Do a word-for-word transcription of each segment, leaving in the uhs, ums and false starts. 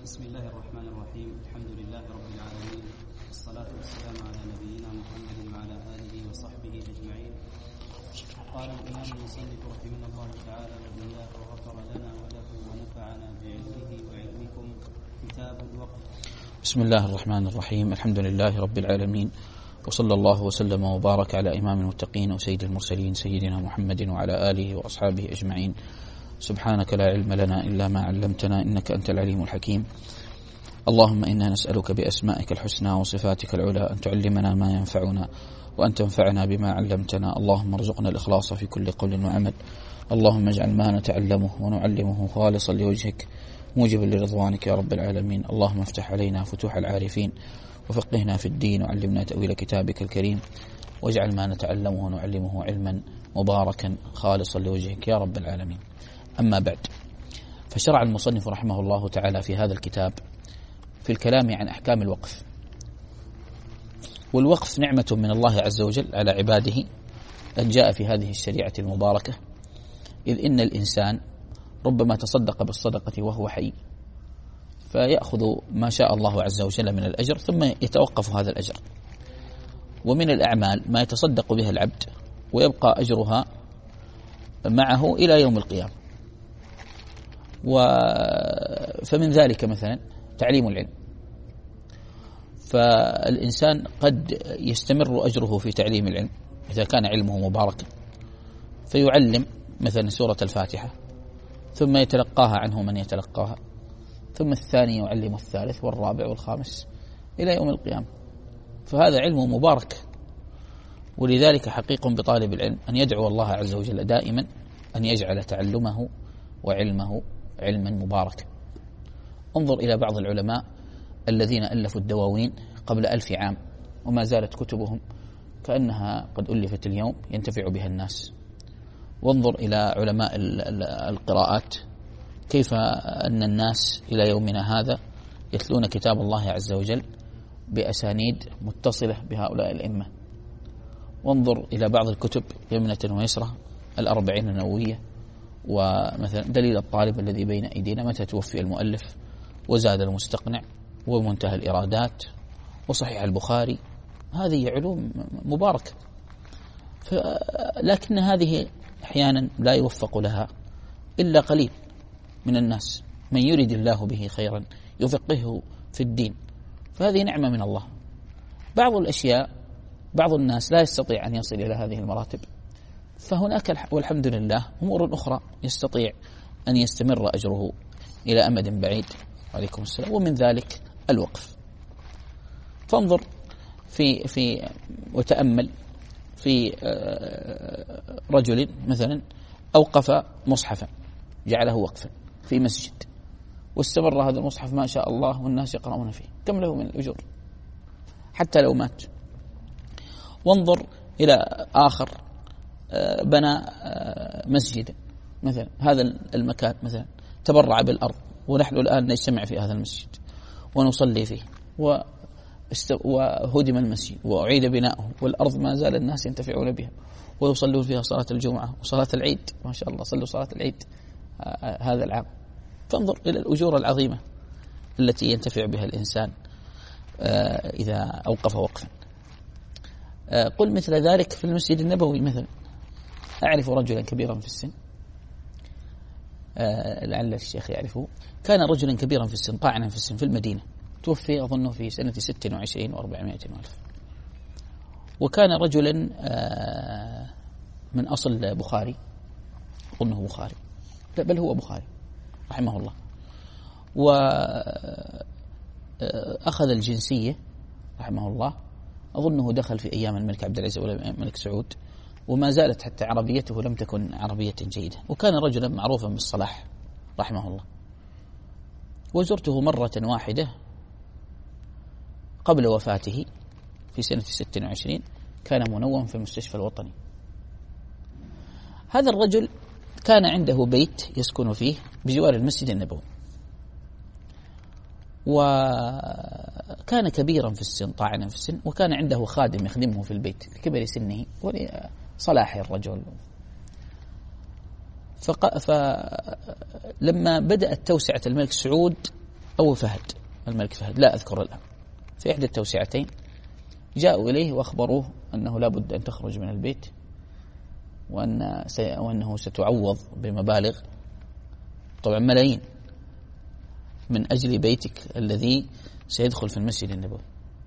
بسم الله الرحمن الرحيم. الحمد لله رب العالمين، والصلاة والسلام على نبينا محمد وعلى آله وصحبه أجمعين. قال الإمام المصنف رحمه الله تعالى وإياه وغفر لنا وله ونفعنا بعلمه وعلمكم. كتاب الوقت. بسم الله الرحمن الرحيم. الحمد لله رب العالمين، وصلى الله وسلم وبارك على إمام المتقين وسيد المرسلين سيدنا محمد وعلى آله وأصحابه أجمعين. سبحانك لا علم لنا إلا ما علمتنا إنك أنت العليم الحكيم. اللهم إنا نسألك بأسمائك الحسنى وصفاتك العلى أن تعلمنا ما ينفعنا وأن تنفعنا بما علمتنا. اللهم ارزقنا الإخلاص في كل قول وعمل. اللهم اجعل ما نتعلمه ونعلمه خالصا لوجهك موجبا لرضوانك يا رب العالمين. اللهم افتح علينا فتوح العارفين وفقهنا في الدين وعلمنا تأويل كتابك الكريم، واجعل ما نتعلمه ونعلمه علما مباركا خالصا لوجهك يا رب العالمين. أما بعد، فشرع المصنف رحمه الله تعالى في هذا الكتاب في الكلام عن أحكام الوقف. والوقف نعمة من الله عز وجل على عباده أن جاء في هذه الشريعة المباركة، إذ إن الإنسان ربما تصدق بالصدقة وهو حي فيأخذ ما شاء الله عز وجل من الأجر ثم يتوقف هذا الأجر، ومن الأعمال ما يتصدق بها العبد ويبقى أجرها معه إلى يوم القيامة. فمن ذلك مثلا تعليم العلم، فالإنسان قد يستمر أجره في تعليم العلم إذا كان علمه مباركا، فيعلم مثلا سورة الفاتحة ثم يتلقاها عنه من يتلقاها، ثم الثاني يعلم الثالث والرابع والخامس إلى يوم القيامة، فهذا علم مبارك. ولذلك حقيق بطالب العلم أن يدعو الله عز وجل دائما أن يجعل تعلمه وعلمه علما مباركا. انظر إلى بعض العلماء الذين ألفوا الدواوين قبل ألف عام وما زالت كتبهم كأنها قد ألفت اليوم ينتفع بها الناس. وانظر إلى علماء القراءات كيف أن الناس إلى يومنا هذا يتلون كتاب الله عز وجل بأسانيد متصلة بهؤلاء الأئمة. وانظر إلى بعض الكتب يمنة ويسرة، الأربعين النووية، ومثلا دليل الطالب الذي بين أيدينا، متى توفي المؤلف، وزاد المستقنع، ومنتهى الإرادات، وصحيح البخاري. هذه علوم مباركة، لكن هذه أحيانا لا يوفق لها إلا قليل من الناس. من يريد الله به خيرا يفقهه في الدين، فهذه نعمة من الله. بعض الأشياء بعض الناس لا يستطيع أن يصل إلى هذه المراتب، فهناك والحمد لله أمور أخرى يستطيع أن يستمر أجره إلى أمد بعيد. عليكم السلام. ومن ذلك الوقف. فانظر في في وتأمل في رجل مثلا أوقف مصحفا جعله وقفا في مسجد، واستمر هذا المصحف ما شاء الله والناس يقرؤون فيه، كم له من الأجور حتى لو مات. وانظر إلى آخر بنى مسجدا مثلا، هذا المكان مثلا تبرع بالأرض، ونحن الآن نجتمع في هذا المسجد ونصلي فيه، وهدم المسجد وأعيد بناؤه، والأرض ما زال الناس ينتفعون بها ويصلون فيها صلاة الجمعة وصلاة العيد، ما شاء الله صلوا صلاة العيد هذا العام. فانظر إلى الأجور العظيمة التي ينتفع بها الإنسان إذا أوقف وقفا. قل مثل ذلك في المسجد النبوي مثلا. أعرف رجلا كبيرا في السن، لعل الشيخ يعرفه، كان رجلا كبيرا في السن طاعنا في السن في المدينة، توفي أظنه في سنة ست وعشرين وأربعمائة ألف، وكان رجلا من أصل بخاري، أظنه بخاري، لا بل هو بخاري رحمه الله، وأخذ الجنسية رحمه الله. أظنه دخل في أيام الملك عبد العزيز ولا الملك سعود، وما زالت حتى عربيته لم تكن عربية جيدة، وكان رجلا معروفا بالصلاح رحمه الله. وزرته مرة واحدة قبل وفاته في سنة ست وعشرين، كان منوم في المستشفى الوطني. هذا الرجل كان عنده بيت يسكن فيه بجوار المسجد النبوي، وكان كبيرا في السن طاعنا في السن، وكان عنده خادم يخدمه في البيت لكبر سنه ولصلاح الرجل. فلما بدأت توسعة الملك سعود أو فهد، الملك فهد لا أذكر الآن، في إحدى التوسعتين جاءوا إليه وأخبروه أنه لا بد أن تخرج من البيت وأن وأنه ستعوض بمبالغ، طبعا ملايين، من أجل بيتك الذي سيدخل في المسجد النبوي.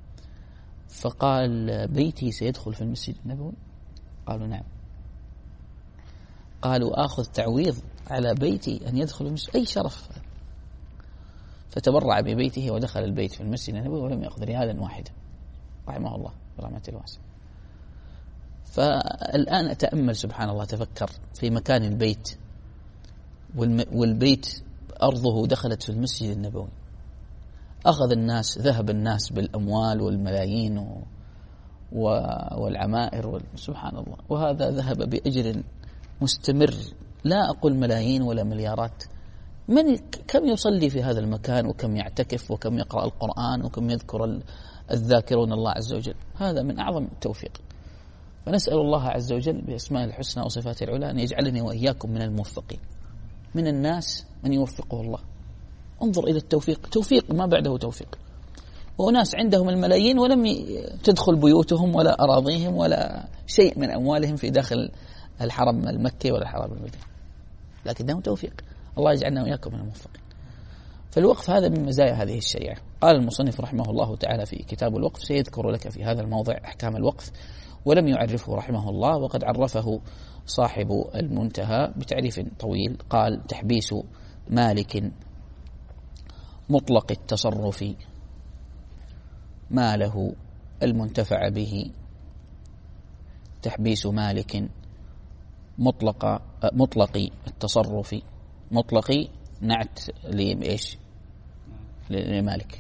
فقال بيتي سيدخل في المسجد النبوي؟ قالوا نعم. قالوا آخذ تعويض على بيتي أن يدخل المسجد؟ أي شرف. فتبرع ببيته ودخل البيت في المسجد النبوي ولم يأخذ ريالا واحدا رحمه الله برحمة الواسع. فالآن أتأمل سبحان الله، تفكر في مكان البيت، والبيت أرضه دخلت في المسجد النبوي، أخذ الناس، ذهب الناس بالأموال والملايين والعمائر، سبحان الله، وهذا ذهب بأجر مستمر، لا أقول ملايين ولا مليارات. من كم يصلي في هذا المكان، وكم يعتكف، وكم يقرأ القرآن، وكم يذكر الذاكرون الله عز وجل. هذا من أعظم التوفيق. فنسأل الله عز وجل بأسماء الحسنى وصفاته العلى أن يجعلني وإياكم من الموفقين. من الناس من يوفقه الله. انظر إلى التوفيق، توفيق ما بعده توفيق. وناس عندهم الملايين ولم تدخل بيوتهم ولا أراضيهم ولا شيء من أموالهم في داخل الحرم المكي ولا الحرم المدني، لكنه توفيق. الله يجعلنا وإياكم من الموفقين. فالوقف هذا من مزايا هذه الشريعة. قال المصنف رحمه الله تعالى في كتاب الوقف، سيذكر لك في هذا الموضع أحكام الوقف، ولم يعرفه رحمه الله، وقد عرفه صاحب المنتهى بتعريف طويل. قال: تحبيس مالك مطلق التصرف ماله المنتفع به. تحبيس مالك مطلق مطلق التصرف، مطلق نعت لإيش؟ لمالك.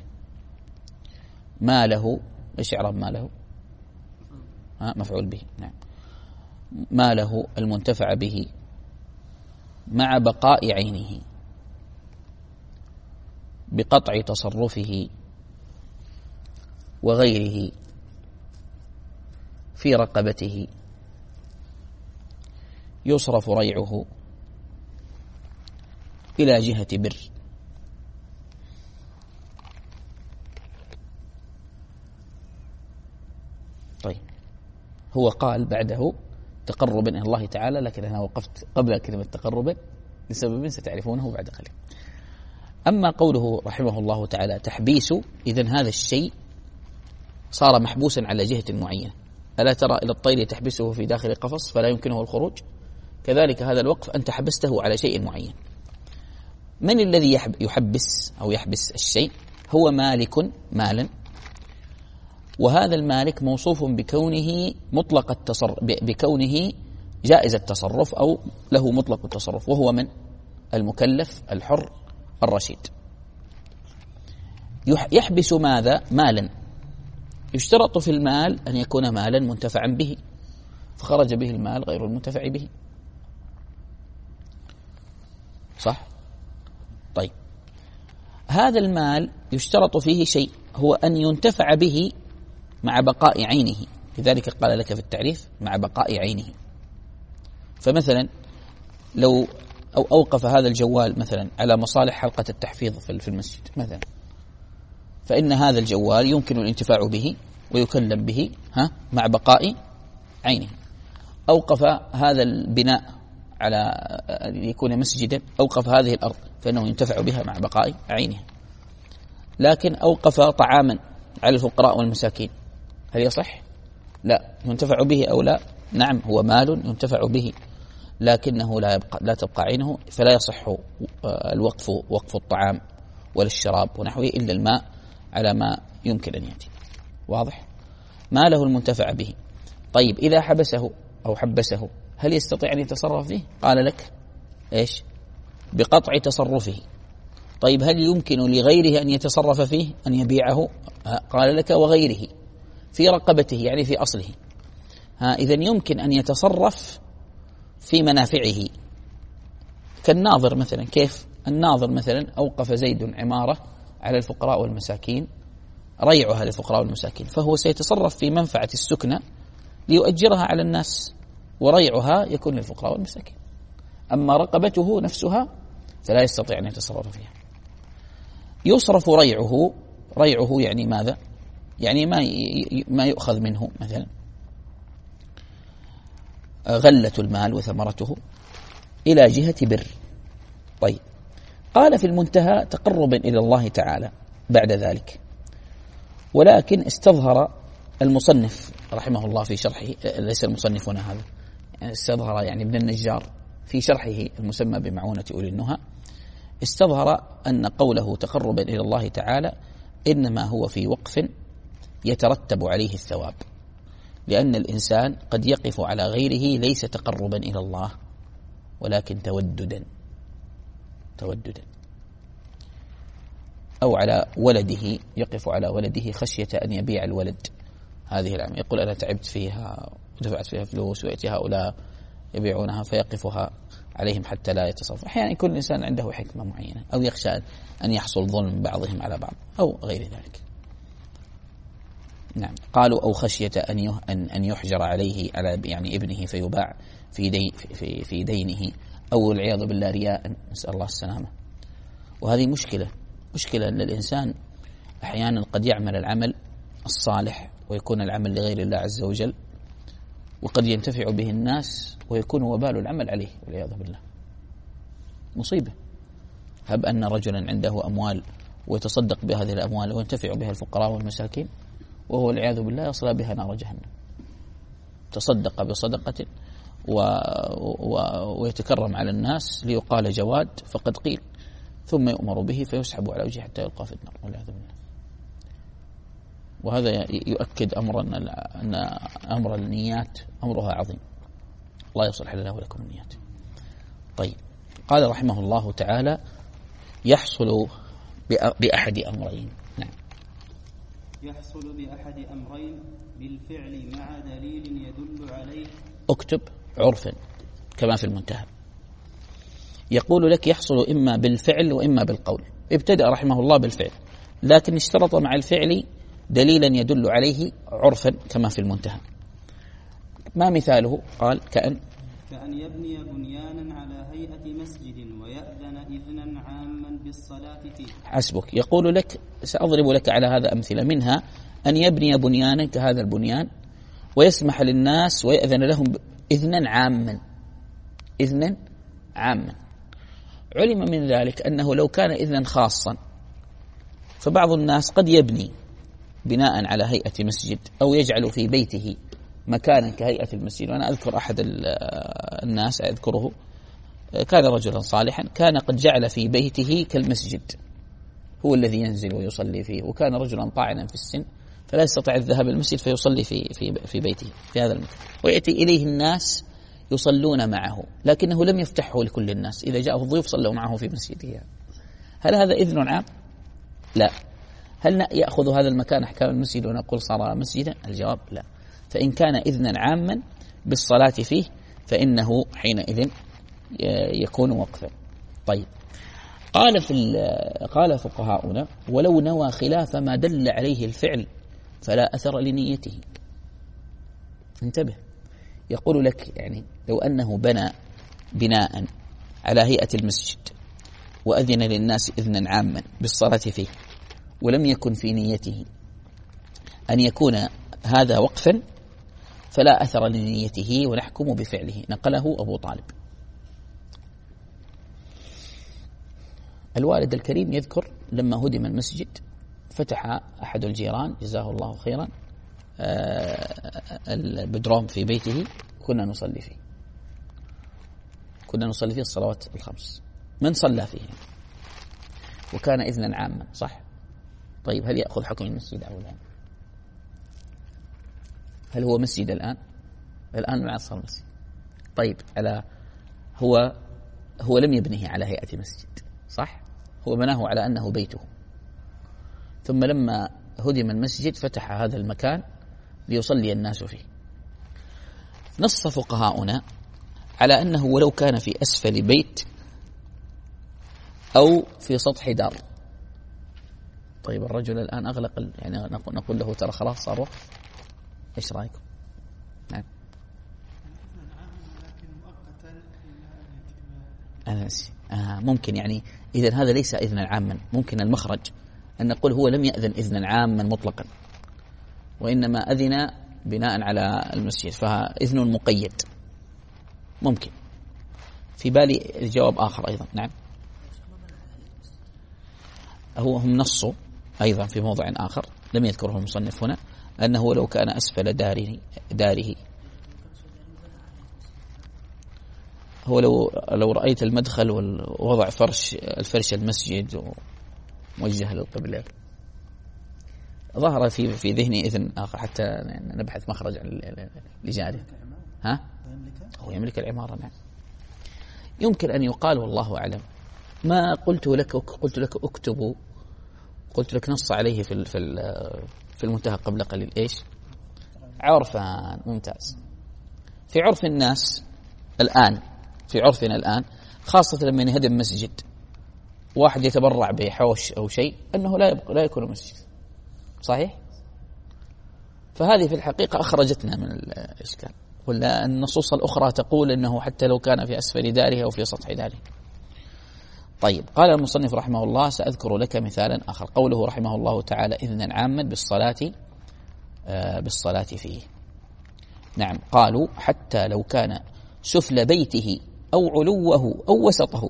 ماله إيش إعراب ماله؟ ها مفعول به، نعم. ماله المنتفع به مع بقاء عينه بقطع تصرفه وغيره في رقبته يصرف ريعه إلى جهة بر. طيب، هو قال بعده تقربا إلى الله تعالى، لكن أنا وقفت قبل كلمة تقربا لسبب ستعرفونه بعد قليل. أما قوله رحمه الله تعالى تحبيس، إذن هذا الشيء صار محبوسا على جهة معينة. ألا ترى إلى الطير تحبسه في داخل قفص فلا يمكنه الخروج؟ كذلك هذا الوقف أنت حبسته على شيء معين. من الذي يحبس أو يحبس الشيء؟ هو مالك مالا، وهذا المالك موصوف بكونه مطلق التصرف، بكونه جائز التصرف أو له مطلق التصرف، وهو من؟ المكلف الحر الرشيد. يحبس ماذا؟ مالا. يشترط في المال أن يكون مالا منتفعا به، فخرج به المال غير المنتفع به، صح؟ طيب، هذا المال يشترط فيه شيء، هو أن ينتفع به مع بقاء عينه، لذلك قال لك في التعريف مع بقاء عينه. فمثلا لو أو أوقف هذا الجوال مثلا على مصالح حلقة التحفيظ في المسجد مثلا، فإن هذا الجوال يمكن الانتفاع به ويكلم به ها مع بقاء عينه. أوقف هذا البناء على أن يكون مسجدا، أوقف هذه الأرض فإنه ينتفع بها مع بقاء عينها. لكن أوقف طعاما على الفقراء والمساكين، هل يصح؟ لا. ينتفع به أو لا؟ نعم، هو مال ينتفع به، لكنه لا يبقى لا تبقى عينه، فلا يصح الوقف وقف الطعام ولا الشراب ونحوه إلا الماء على ما يمكن أن يأتي. واضح؟ ماله المنتفع به. طيب، إذا حبسه أو حبسه هل يستطيع أن يتصرف فيه؟ قال لك إيش؟ بقطع تصرفه. طيب، هل يمكن لغيره أن يتصرف فيه، أن يبيعه؟ قال لك وغيره في رقبته، يعني في أصله. ها إذن يمكن أن يتصرف في منافعه، كالناظر مثلا. كيف؟ الناظر مثلا أوقف زيد عمارة على الفقراء والمساكين، ريعها للفقراء والمساكين، فهو سيتصرف في منفعة السكنة ليؤجرها على الناس، وريعها يكون للفقراء والمساكين. أما رقبته نفسها فلا يستطيع أن يتصرف فيها. يصرف ريعه. ريعه يعني ماذا؟ يعني ما ما يؤخذ منه مثلا غلة المال وثمرته إلى جهة بر. طيب قال في المنتهى تقربا إلى الله تعالى بعد ذلك، ولكن استظهر المصنف رحمه الله في شرحه، ليس المصنف هنا هذا، يعني استظهر يعني ابن النجار في شرحه المسمى بمعونة أولي النهى، استظهر أن قوله تقربا إلى الله تعالى إنما هو في وقف يترتب عليه الثواب، لأن الإنسان قد يقف على غيره ليس تقربا إلى الله ولكن توددا توددا أو على ولده، يقف على ولده خشية أن يبيع الولد هذه العمل، يقول أنا تعبت فيها ودفعت فيها فلوس ويأتي هؤلاء يبيعونها فيقفها عليهم حتى لا يتصرف. أحيانا يكون الإنسان عنده حكمة معينة أو يخشى أن يحصل ظلم بعضهم على بعض أو غير ذلك. نعم. قالوا أو خشية أن أن يحجر عليه على يعني ابنه فيباع في دي في في دينه، أو العياذ بالله رياء، نسأل الله السلامة. وهذه مشكلة مشكلة أن الإنسان أحيانا قد يعمل العمل الصالح ويكون العمل لغير الله عز وجل، وقد ينتفع به الناس ويكون وبال العمل عليه والعياذ بالله. مصيبة. هب أن رجلا عنده أموال ويتصدق بهذه الأموال وينتفع بها الفقراء والمساكين، وهو العياذ بالله يصلى بها نار جهنم. تصدق بصدقة و... و... ويتكرم على الناس ليقال جواد فقد قيل، ثم يؤمر به فيسحب على وجهه حتى يلقى في النار والعياذ بالله. وهذا يؤكد أمر أن أمر النيات أمرها عظيم. الله يصلح لنا ولكم النيات. طيب قال رحمه الله تعالى يحصل بأحد أمرين. نعم. يحصل بأحد أمرين بالفعل مع دليل يدل عليه. اكتب عرفا كما في المنتهى. يقول لك يحصل إما بالفعل وإما بالقول. ابتدأ رحمه الله بالفعل، لكن اشترط مع الفعل دليلا يدل عليه عرفا كما في المنتهى. ما مثاله؟ قال كأن كأن يبني بنيانا على هيئة مسجد ويأذن إذنا عاما بالصلاة فيه. حسبك. يقول لك سأضرب لك على هذا أمثلة، منها أن يبني بنيانا كهذا البنيان ويسمح للناس ويأذن لهم إذنا عاما. إذنا عاما. علم من ذلك أنه لو كان إذنا خاصا فبعض الناس قد يبني بناء على هيئة مسجد أو يجعل في بيته مكانا كهيئة المسجد. وأنا أذكر أحد الناس أذكره كان رجلا صالحا، كان قد جعل في بيته كالمسجد، هو الذي ينزل ويصلي فيه، وكان رجلا طاعنا في السن فلا يستطيع الذهاب المسجد فيصلي في في في بيته في هذا المكان، ويأتي إليه الناس يصلون معه، لكنه لم يفتحه لكل الناس، إذا جاءه الضيوف صلوا معه في مسجده. هل هذا إذن عام؟ لا. هل يأخذ هذا المكان أحكام المسجد ونقول صار مسجدا؟ الجواب لا. فإن كان إذنا عاما بالصلاة فيه فإنه حينئذ يكون وقفا. طيب قال في قال فقهاؤنا ولو نوى خلاف ما دل عليه الفعل فلا أثر لنيته. انتبه. يقول لك يعني لو أنه بنى بناء على هيئة المسجد وأذن للناس إذنا عاما بالصلاة فيه ولم يكن في نيته أن يكون هذا وقفا فلا أثر لنيته ونحكم بفعله. نقله أبو طالب. الوالد الكريم يذكر لما هدم المسجد فتح أحد الجيران جزاه الله خيرا البدروم في بيته، كنا نصلي فيه كنا نصلي فيه الصلوات الخمس. من صلى فيه وكان إذنا عاما صح؟ طيب هل يأخذ حكم المسجد أو لا؟ هل هو مسجد الآن؟ الآن ما صار مسجد. طيب على هو هو لم يبنيه على هيئة مسجد صح؟ هو بناه على أنه بيته، ثم لما هدم المسجد فتح هذا المكان ليصلي الناس فيه. نص فقهاؤنا على أنه ولو كان في أسفل بيت أو في سطح دار. طيب الرجل الآن أغلق يعني نقول له ترى خلاص صار وقف، إيش رأيكم؟ نعم. آه ممكن يعني إذن هذا ليس إذنا عاما، ممكن المخرج أن نقول هو لم يأذن إذنا عاما مطلقا، وإنما أذن بناء على المسجد، فإذن مقيد ممكن. في بالي الجواب آخر أيضا. نعم، هو هم نصوا أيضا في موضع آخر لم يذكره المصنف هنا، أنه لو كان أسفل داره داره هو لو لو رأيت المدخل ووضع فرش الفرش المسجد وموجه للقبلة، ظهر في في ذهني إذن آخر حتى نبحث مخرج لجاره. ها؟ هو يملك العمارة. نعم، يمكن أن يقال والله أعلم. ما قلت لك قلت لك اكتبوا، قلت لك نص عليه في في في المنتهى قبل قليل ايش؟ عرفا. ممتاز. في عرف الناس الآن، في عرفنا الآن خاصة لما يهدم مسجد واحد يتبرع بحوش أو شيء أنه لا يبقى لا يكون مسجد، صحيح؟ فهذه في الحقيقة أخرجتنا من الإشكال، ولا النصوص الأخرى تقول أنه حتى لو كان في أسفل داره أو في سطح داره. طيب، قال المصنف رحمه الله: سأذكر لك مثالا آخر، قوله رحمه الله تعالى: إذنا عاما بالصلاة آه بالصلاة فيه. نعم، قالوا حتى لو كان سفل بيته أو علوه أو وسطه.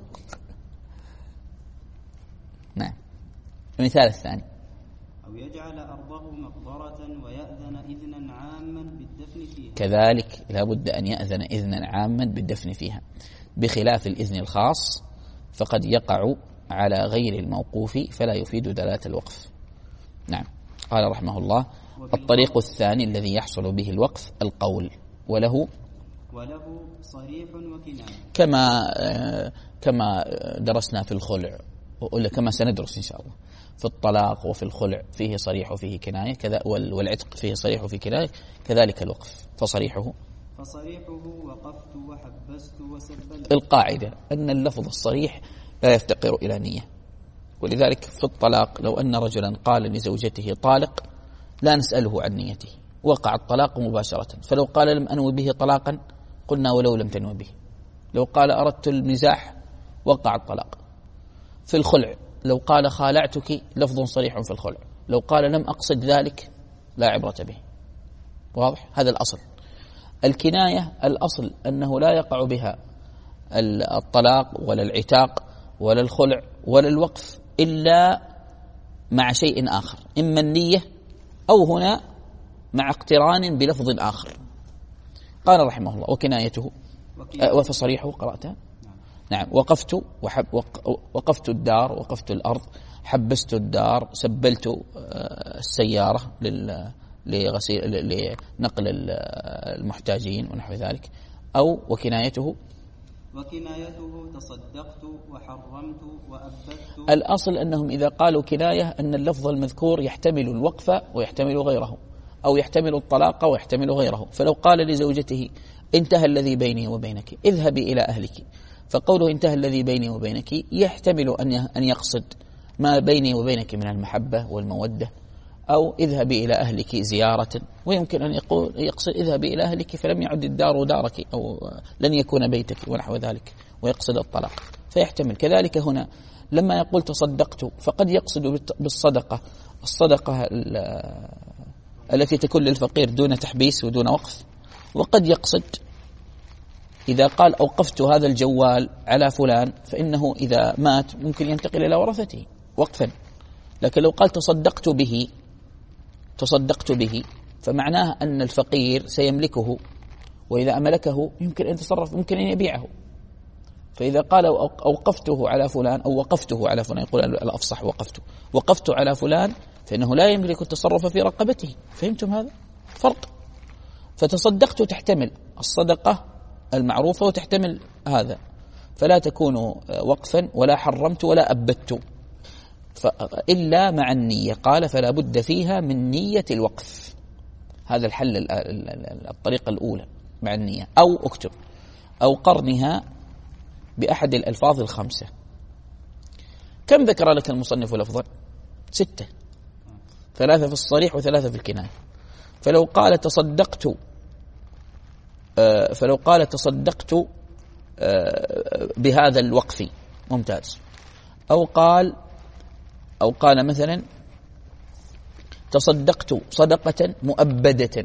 نعم. المثال الثاني: أو يجعل أرضه مقبرة ويأذن إذنا عاما بالدفن فيها. كذلك لا بد أن يأذن إذنا عاما بالدفن فيها، بخلاف الإذن الخاص فقد يقع على غير الموقوف فلا يفيد دلالة الوقف. نعم. قال رحمه الله: الطريق الثاني الذي يحصل به الوقف القول، وله وله صريح وكناية، كما آه كما درسنا في الخلع، ولا كما سندرس إن شاء الله في الطلاق وفي الخلع فيه صريح وفيه كناية، كذا والعتق فيه صريح وفيه كناية، كذلك الوقف فصريحه فصريحه وقفت وحبست وسبلت. القاعدة أن اللفظ الصريح لا يفتقر إلى نية، ولذلك في الطلاق لو أن رجلا قال لزوجته طالق لا نسأله عن نيته، وقع الطلاق مباشرة. فلو قال لم أنوي به طلاقا قلنا ولو لم تنوي به. لو قال أردت المزاح وقع الطلاق. في الخلع لو قال خالعتك لفظ صريح في الخلع، لو قال لم أقصد ذلك لا عبرة به. واضح؟ هذا الأصل. الكناية الأصل أنه لا يقع بها الطلاق ولا العتاق ولا الخلع ولا الوقف إلا مع شيء آخر، إما النية أو هنا مع اقتران بلفظ آخر. قال رحمه الله: وكنايته وفصريحه قرأتها. نعم. وقفت وحب وقفت الدار، وقفت الأرض، حبست الدار، سبلت السيارة لغسيل لنقل المحتاجين ونحو ذلك. أو وكنايته وكنايته تصدقت وحرمت وأبدت. الأصل أنهم إذا قالوا كناية أن اللفظ المذكور يحتمل الوقف ويحتمل غيره، أو يحتمل الطلاق ويحتمل غيره. فلو قال لزوجته: انتهى الذي بيني وبينك، اذهبي إلى أهلك، فقوله انتهى الذي بيني وبينك يحتمل أن يقصد ما بيني وبينك من المحبة والمودة، أو اذهبي إلى أهلك زيارة، ويمكن أن يقول يقصد اذهبي إلى أهلك فلم يعد الدار دارك أو لن يكون بيتك ونحو ذلك، ويقصد الطلاق، فيحتمل. كذلك هنا لما يقول تصدقت فقد يقصد بالصدقة الصدقة التي تكون للفقير دون تحبيس ودون وقف، وقد يقصد إذا قال أوقفت هذا الجوال على فلان فإنه إذا مات ممكن ينتقل إلى ورثته وقفا. لكن لو قال تصدقت به تصدقت به فمعناه أن الفقير سيملكه، وإذا أملكه يمكن أن يتصرف، ممكن أن يبيعه. فإذا قال أوقفته على فلان أو وقفته على فلان، يقول الأفصح وقفته وقفت على فلان، فإنه لا يملك التصرف في رقبته. فهمتم هذا فرق؟ فتصدقت تحتمل الصدقة المعروفة وتحتمل هذا، فلا تكون وقفا ولا حرمت ولا أبدت إلا مع النية. قال: فلا بد فيها من نية الوقف. هذا الحل الطريقة الأولى مع النية، أو اكتب أو قرنها بأحد الألفاظ الخمسة. كم ذكر لك المصنف لفظا؟ ستة، ثلاثة في الصريح وثلاثة في الكناية. فلو قال تصدقت فلو قال تصدقت بهذا الوقف ممتاز. أو قال أو قال مثلا تصدقت صدقة مؤبدة،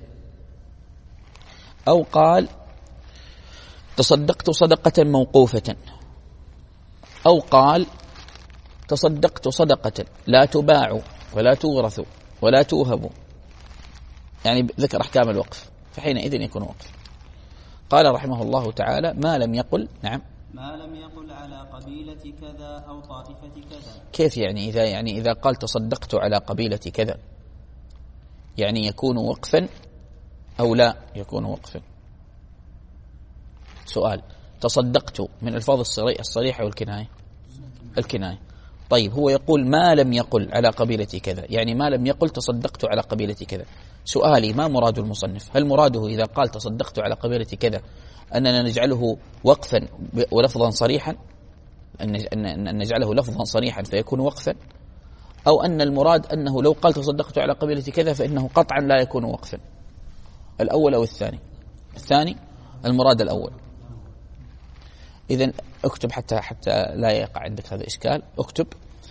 أو قال تصدقت صدقة موقوفة، أو قال تصدقت صدقة لا تباع ولا تورث ولا توهب، يعني ذكر أحكام الوقف، فحينئذ يكون وقف. قال رحمه الله تعالى ما لم يقل نعم ما لم يقل على قبيلة كذا أو طائفة كذا. كيف يعني إذا يعني إذا قال تصدقت على قبيلة كذا يعني يكون وقفا أو لا يكون وقفا؟ سؤال. تصدقت من الفاظ الصريحة والكناية؟ الكناية. طيب هو يقول ما لم يقل على قبيلة كذا، يعني ما لم يقل تصدقت على قبيلة كذا. سؤالي ما مراد المصنف؟ هل مراده إذا قال تصدقت على قبيلة كذا أننا نجعله وقفا ولفظا صريحا، أن نجعله لفظا صريحا فيكون وقفا، أو أن المراد أنه لو قال تصدقت على قبيلة كذا فإنه قطعا لا يكون وقفا؟ الأول أو الثاني؟ الثاني، المراد الأول. إذن اكتب حتى حتى لا يقع عندك هذا إشكال، اكتب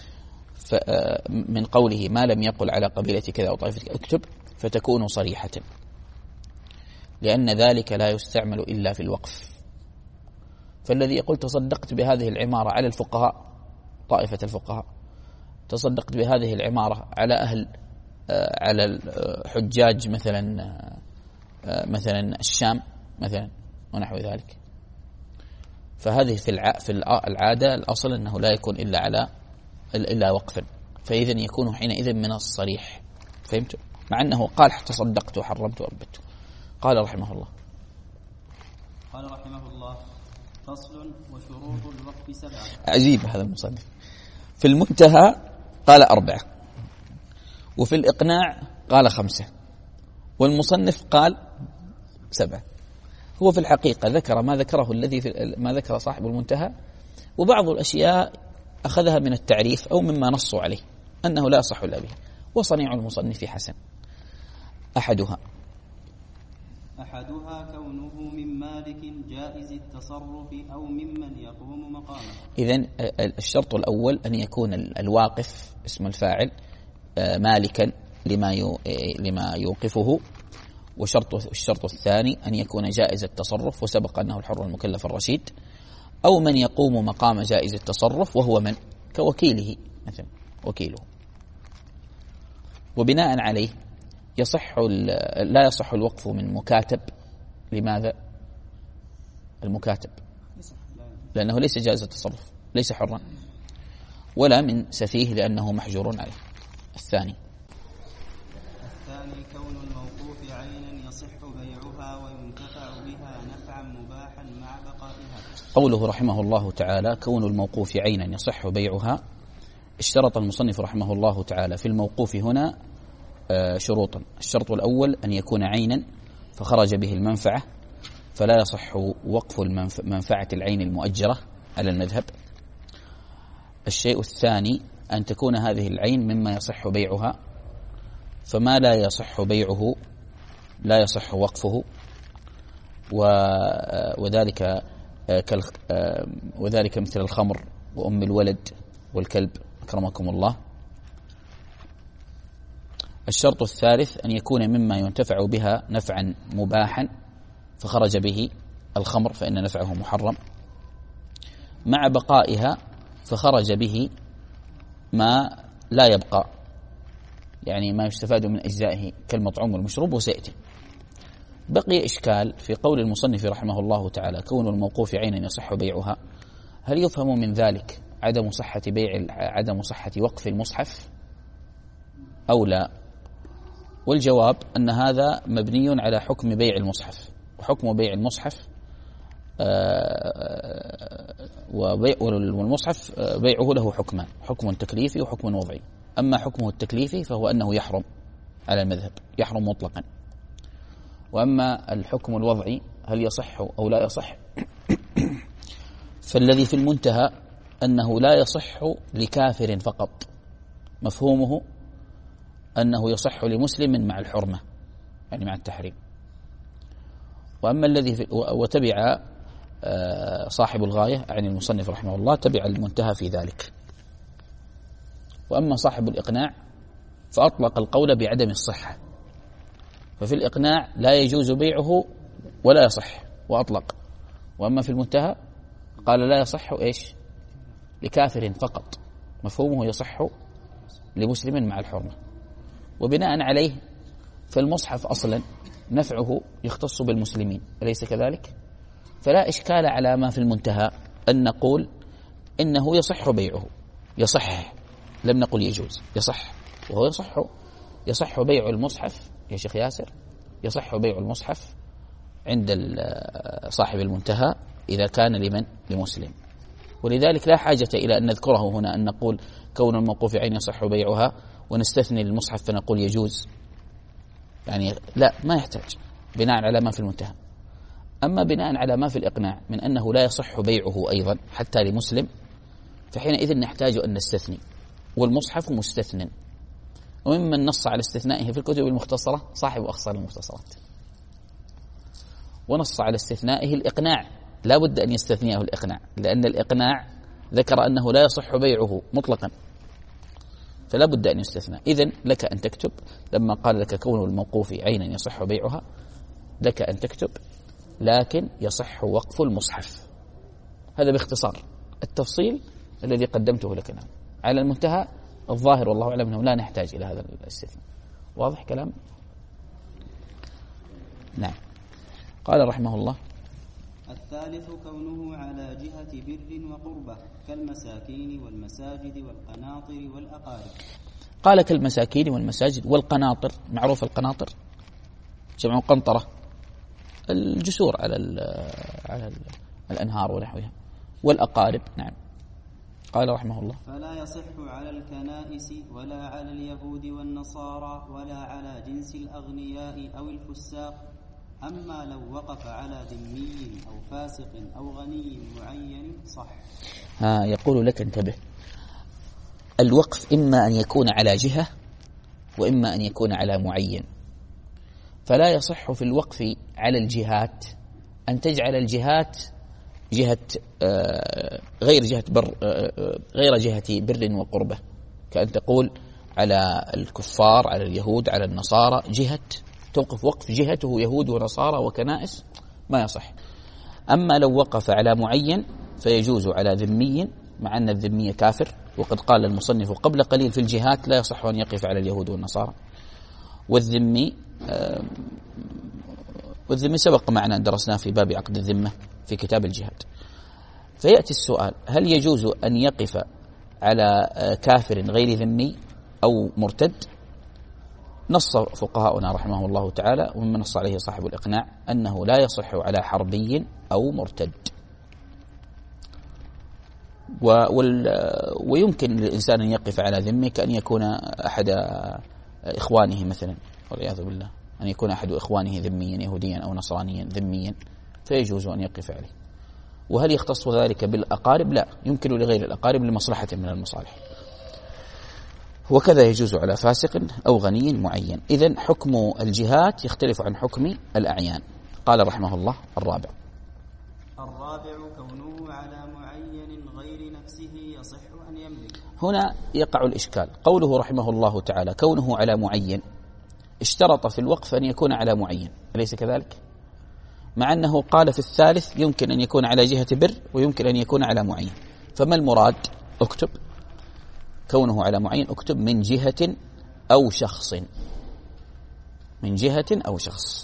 من قوله ما لم يقل على قبيلة كذا أو طائفة كذا، اكتب فتكون صريحة، لأن ذلك لا يستعمل إلا في الوقف. فالذي يقول تصدقت بهذه العمارة على الفقهاء، طائفة الفقهاء، تصدقت بهذه العمارة على أهل على الحجاج مثلا مثلا الشام مثلا ونحو ذلك، فهذه في في العادة الأصل أنه لا يكون إلا على إلا وقفا، فإذا يكون حينئذ من الصريح. فهمت؟ مع أنه قال تصدقت وحرمت وأبدت. قال رحمه الله قال رحمه الله فصل وشروط الوقف سبعة. عجيب هذا المصنف. في المنتهى قال أربعة، وفي الإقناع قال خمسة، والمصنف قال سبعة. هو في الحقيقة ذكر ما ذكره الذي في ما ذكر صاحب المنتهى، وبعض الأشياء أخذها من التعريف أو مما نصوا عليه أنه لا يصح إلا به. وصنيع المصنف حسن. أحدها أحدها كونه من مالك جائز التصرف أو ممن يقوم مقامه. إذن الشرط الأول أن يكون الواقف اسم الفاعل مالكا لما لما يوقفه، وشرط الشرط الثاني أن يكون جائز التصرف، وسبق أنه الحر المكلف الرشيد، أو من يقوم مقام جائز التصرف وهو من كوكيله مثلا وكيله. وبناء عليه يصح لا يصح الوقف من مكاتب. لماذا؟ المكاتب لأنه ليس جائز التصرف، ليس حرا، ولا من سفيه لأنه محجور عليه. الثاني الثاني كون الموقوف عينا يصح بيعها وينتفع بها نفعا مباحا مع بقائها. قوله رحمه الله تعالى كون الموقوف عينا يصح بيعها، اشترط المصنف رحمه الله تعالى في الموقوف هنا شروطا. الشرط الأول أن يكون عينا فخرج به المنفعة، فلا يصح وقف منفعة العين المؤجرة على المذهب. الشيء الثاني أن تكون هذه العين مما يصح بيعها، فما لا يصح بيعه لا يصح وقفه، وذلك وذلك مثل الخمر وأم الولد والكلب أكرمكم الله. الشرط الثالث أن يكون مما ينتفع بها نفعا مباحا، فخرج به الخمر فإن نفعه محرم، مع بقائها فخرج به ما لا يبقى، يعني ما يستفاد من أجزائه كالمطعوم والمشروب وسيأتي. بقي إشكال في قول المصنف رحمه الله تعالى كون الموقوف عينا يصح بيعها، هل يفهم من ذلك عدم صحة بيع عدم صحة وقف المصحف أو لا؟ والجواب أن هذا مبني على حكم بيع المصحف، وحكم بيع المصحف والمصحف بيعه له حكمان، حكم تكليفي وحكم وضعي. أما حكمه التكليفي فهو أنه يحرم على المذهب، يحرم مطلقا. وأما الحكم الوضعي هل يصح أو لا يصح، فالذي في المنتهى أنه لا يصح لكافر فقط، مفهومه أنه يصح لمسلم مع الحرمة يعني مع التحريم. وأما الذي في وتبع صاحب الغاية عن المصنف رحمه الله تبع المنتهى في ذلك. وأما صاحب الإقناع فأطلق القول بعدم الصحة، ففي الإقناع لا يجوز بيعه ولا يصح وأطلق. وأما في المنتهى قال لا يصح إيش لكافر فقط، مفهومه يصح لمسلم مع الحرمة. وبناء عليه فالمصحف أصلا نفعه يختص بالمسلمين، أليس كذلك؟ فلا إشكال على ما في المنتهى أن نقول إنه يصح بيعه، يصح، لم نقل يجوز، يصح، وهو يصح يصح بيع المصحف يا شيخ ياسر، يصح بيع المصحف عند صاحب المنتهى إذا كان لمن؟ لمسلم. ولذلك لا حاجة إلى أن نذكره هنا، أن نقول كون الموقوف عين يصح بيعها ونستثني المصحف فنقول يجوز، يعني لا، ما يحتاج، بناء على ما في المنتهى. أما بناء على ما في الإقناع من أنه لا يصح بيعه أيضا حتى لمسلم، فحينئذ نحتاج أن نستثني، والمصحف مستثنى. وممن نص على استثنائه في الكتب المختصرة صاحب أخصار المختصرات، ونص على استثنائه الإقناع، لا بد أن يستثنيه الإقناع، لأن الإقناع ذكر أنه لا يصح بيعه مطلقا، فلا بد أن يستثنى. إذن لك أن تكتب لما قال لك كون الموقوف عينا يصح بيعها، لك أن تكتب لكن يصح وقف المصحف. هذا باختصار التفصيل الذي قدمته لك الآن. على المنتهى الظاهر والله أعلم أنه لا نحتاج إلى هذا الاستثناء. واضح كلام؟ نعم. قال رحمه الله: الثالث كونه على جهة بر وقربة كالمساكين والمساجد والقناطر والأقارب. قال كالمساكين والمساجد والقناطر، معروف القناطر جمع قنطرة، الجسور على ال على ال الأنهار ونحوها، والأقارب. نعم. قال رحمه الله: فلا يصح على الكنائس ولا على اليهود والنصارى ولا على جنس الأغنياء أو الفساق. أما لو وقف على ذمي أو فاسق أو غني معين صح. ها يقول لك انتبه، الوقف إما أن يكون على جهة وإما أن يكون على معين. فلا يصح في الوقف على الجهات أن تجعل الجهات جهة غير جهة بر غير جهة بر وقربة، كأن تقول على الكفار، على اليهود، على النصارى جهة، توقف وقف جهته يهود ونصارى وكنائس، ما يصح. أما لو وقف على معين فيجوز على ذمي، مع أن الذمي كافر، وقد قال المصنف قبل قليل في الجهات لا يصح أن يقف على اليهود والنصارى. والذمي والذمي سبق معنا أن درسناه في باب عقد الذمة في كتاب الجهاد. فيأتي السؤال: هل يجوز أن يقف على كافر غير ذمي أو مرتد؟ نص فقهاؤنا رحمه الله تعالى، ومما نص عليه صاحب الإقناع، أنه لا يصح على حربي أو مرتد. ويمكن للإنسان أن يقف على ذمي كأن يكون أحد إخوانه مثلا، والعياذ بالله، أن يكون أحد إخوانه ذميا يهوديا أو نصرانيا ذميا، فيجوز أن يقف عليه. وهل يختص ذلك بالأقارب؟ لا، يمكن لغير الأقارب لمصلحة من المصالح. وكذا يجوز على فاسق أو غني معين. إذن حكم الجهات يختلف عن حكم الأعيان. قال رحمه الله: الرابع الرابع كونه على معين غير نفسه يصح أن يملك. هنا يقع الإشكال. قوله رحمه الله تعالى كونه على معين، اشترط في الوقف أن يكون على معين، أليس كذلك؟ مع أنه قال في الثالث يمكن أن يكون على جهة بر ويمكن أن يكون على معين. فما المراد؟ اكتب كونه على معين، اكتب من جهة أو شخص، من جهة أو شخص.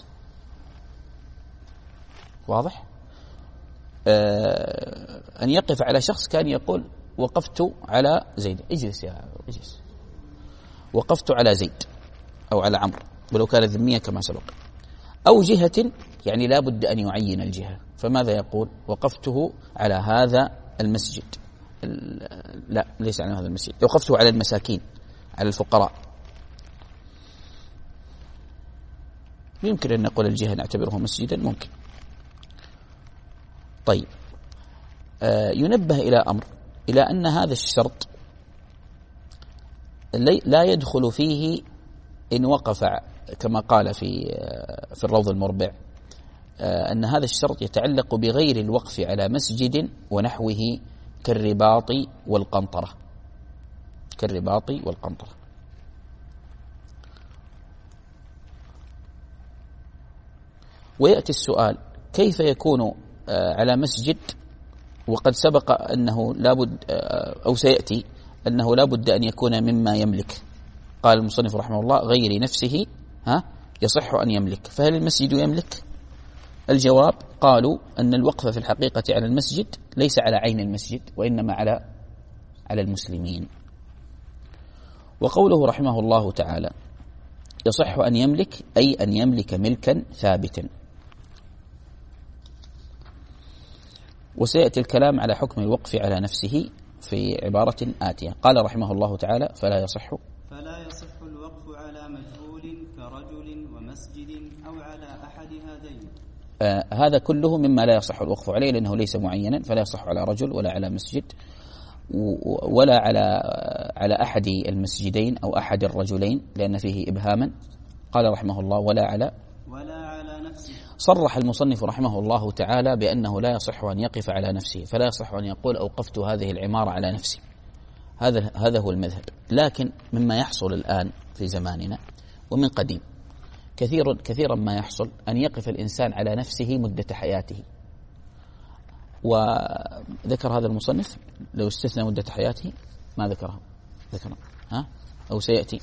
واضح؟ آه أن يقف على شخص كان يقول وقفت على زيد، اجلس يا اجلس، وقفت على زيد أو على عمرو، ولو كان ذميا كما سبق. أو جهة، يعني لا بد أن يعين الجهة. فماذا يقول؟ وقفته على هذا المسجد، لا ليس على هذا المسجد، وقفته على المساكين، على الفقراء. يمكن أن نقول الجهة نعتبره مسجدا، ممكن. طيب، آه ينبه إلى أمر، إلى أن هذا الشرط لا يدخل فيه إن وقف كما قال في في الروض المربع أن هذا الشرط يتعلق بغير الوقف على مسجد ونحوه كالرباط والقنطرة كالرباط والقنطرة. ويأتي السؤال: كيف يكون على مسجد وقد سبق أنه لابد أو سيأتي أنه لابد أن يكون مما يملك؟ قال المصنف رحمه الله: غير نفسه ها يصح أن يملك. فهل المسجد يملك؟ الجواب: قالوا أن الوقف في الحقيقة على المسجد ليس على عين المسجد، وإنما على على المسلمين. وقوله رحمه الله تعالى يصح أن يملك، أي أن يملك ملكا ثابتا. وسيأتي الكلام على حكم الوقف على نفسه في عبارة آتية. قال رحمه الله تعالى: فلا يصح فلا يصح الوقف على مجهول كرجل ومسجد أو على أحد هذين. آه هذا كله مما لا يصح الوقف عليه، لأنه ليس معينا، فلا يصح على رجل ولا على مسجد ولا على على أحد المسجدين أو أحد الرجلين، لأن فيه إبهاما. قال رحمه الله: ولا على ولا على نفسه. صرح المصنف رحمه الله تعالى بأنه لا يصح أن يقف على نفسه، فلا يصح أن يقول أوقفت هذه العمارة على نفسي. هذا هذا هو المذهب. لكن مما يحصل الآن في زماننا ومن قديم كثير كثيرا ما يحصل أن يقف الإنسان على نفسه مدة حياته. وذكر هذا المصنف لو استثنى مدة حياته ما ذكره ذكره ها أو سيأتي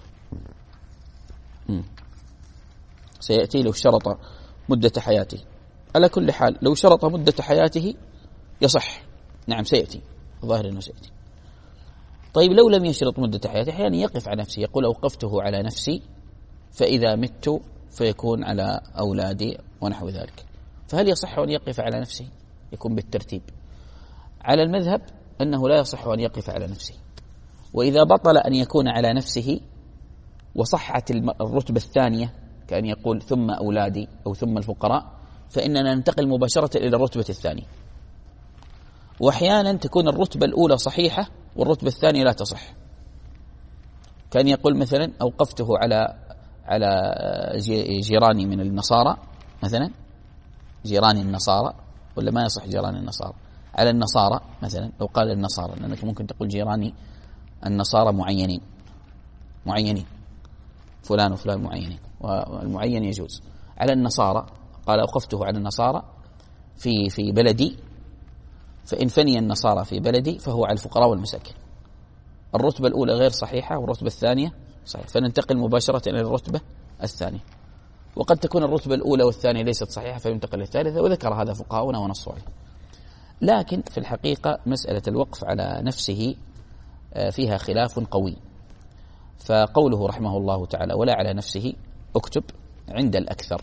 م. سيأتي لو شرط مدة حياته. على كل حال لو شرط مدة حياته يصح. نعم سيأتي، ظاهر أنه سيأتي. طيب لو لم يشرط مدة حياته، أحيانا يقف على نفسه، يقول أوقفته على نفسي فإذا مت فيكون على أولادي ونحو ذلك. فهل يصح أن يقف على نفسه؟ يكون بالترتيب. على المذهب أنه لا يصح أن يقف على نفسه، وإذا بطل أن يكون على نفسه وصحت الرتبة الثانية كأن يقول ثم أولادي أو ثم الفقراء، فإننا ننتقل مباشرة إلى الرتبة الثانية. وأحيانا تكون الرتبة الأولى صحيحة والرتبة الثانية لا تصح. كان يقول مثلا أوقفته على على جيراني من النصارى مثلا، جيراني النصارى، ولا ما يصح جيراني النصارى، على النصارى مثلا. لو قال النصارى، لأنك ممكن تقول جيراني النصارى معينين معينين فلان وفلان معينين، والمعين يجوز. على النصارى قال أوقفته على النصارى في في بلدي، فإن فني النصارى في بلدي فهو على الفقراء والمساكين. الرتبة الأولى غير صحيحة والرتبة الثانية صحيحة، فننتقل مباشرة إلى الرتبة الثانية. وقد تكون الرتبة الأولى والثانية ليست صحيحة فينتقل للثالثة، وذكر هذا فقهاؤنا ونصوا عليه. لكن في الحقيقة مسألة الوقف على نفسه فيها خلاف قوي. فقوله رحمه الله تعالى ولا على نفسه اكتب عند الأكثر،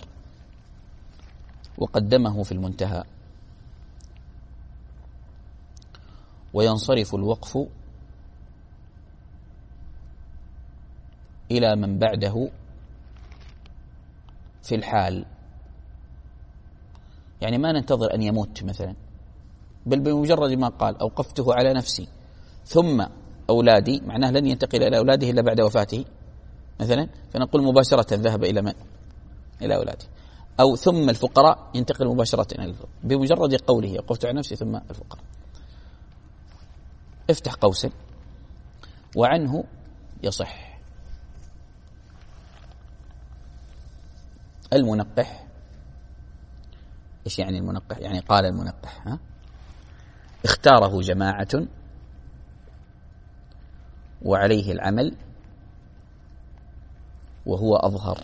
وقدمه في المنتهى. وينصرف الوقف إلى من بعده في الحال، يعني ما ننتظر أن يموت مثلا، بل بمجرد ما قال أوقفته على نفسي ثم أولادي، معناه لن ينتقل إلى أولاده إلا بعد وفاته مثلا، فنقول مباشرة ذهب إلى من؟ إلى أولاده. أو ثم الفقراء، ينتقل مباشرة إلى الفقراء بمجرد قوله أوقفت على نفسي ثم الفقراء. افتح قوسا وعنه يصح. المنقح، إيش يعني المنقح؟ يعني قال المنقح ها اختاره جماعة وعليه العمل وهو أظهر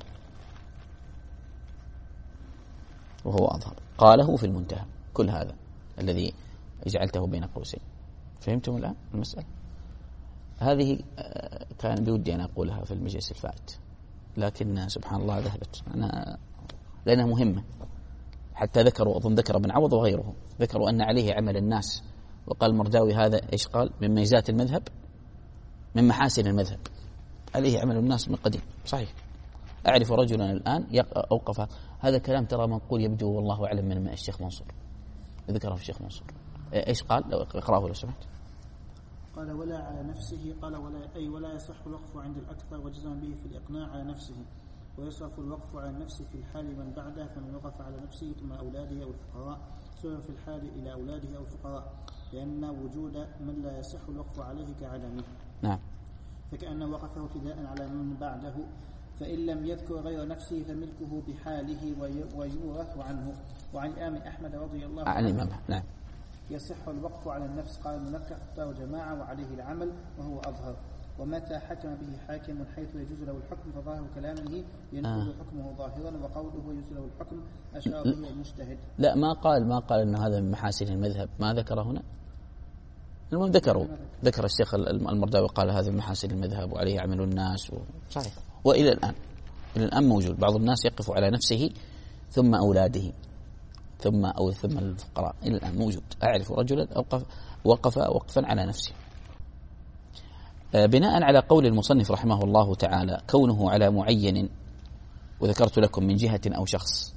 وهو أظهر قاله في المنتهى. كل هذا الذي جعلته بين قوسين. فهمتم الآن المسألة؟ هذه كان بودي أن أقولها في المجلس الفائت، لكن سبحان الله ذهبت أنا لأنها مهمة. حتى ذكروا، أظن ذكر ابن عوض وغيره، ذكروا أن عليه عمل الناس. وقال المرداوي هذا إيش قال؟ من ميزات المذهب، من محاسن المذهب، عليه عمل الناس من قديم. صحيح. أعرف رجلا الآن أوقف هذا الكلام، ترى منقول يبدو والله أعلم من الشيخ منصور، ذكره الشيخ منصور. إيش قال؟ لو اقرأه لو سمحت. قال ولا على نفسه، قال ولا أي ولا يصح الوقف عند الأكثر وجزم به في الإقناع على نفسه، ويصرف الوقف على النفس في الحال من بعده، فمن وقف على نفسه ثم أولاده أو الفقراء صرف في الحال إلى أولاده أو الفقراء، لأن وجود من لا يصح الوقف عليه كعدمه. نعم. فكأنه وقفه ابتداء على من بعده، فإن لم يذكر غير نفسه فملكه بحاله ويورث عنه. وعن الإمام أحمد رضي الله عنه نعم يصح الوقف على النفس. قال المنكر اختار جماعة وعليه العمل وهو أظهر. ومتى حكم به حاكم حيث يجوز له الحكم فظاهر كلامه ينفذ آه. حكمه ظاهرا، وقوله يجوز له الحكم أشار به المجتهد. لا ما قال ما قال أن هذا من محاسن المذهب، ما ذكر هنا. المهم ذكروا ذكر الشيخ المرداوي قال هذا من محاسن المذهب وعليه عمل الناس و... صحيح. وإلى الآن إلى الآن موجود بعض الناس يقف على نفسه ثم أولاده ثم أو ثم الفقراء، إلى الآن موجود. أعرف رجلا أوقف وقف وقفا على نفسه. بناء على قول المصنف رحمه الله تعالى كونه على معين، وذكرت لكم من جهة أو شخص،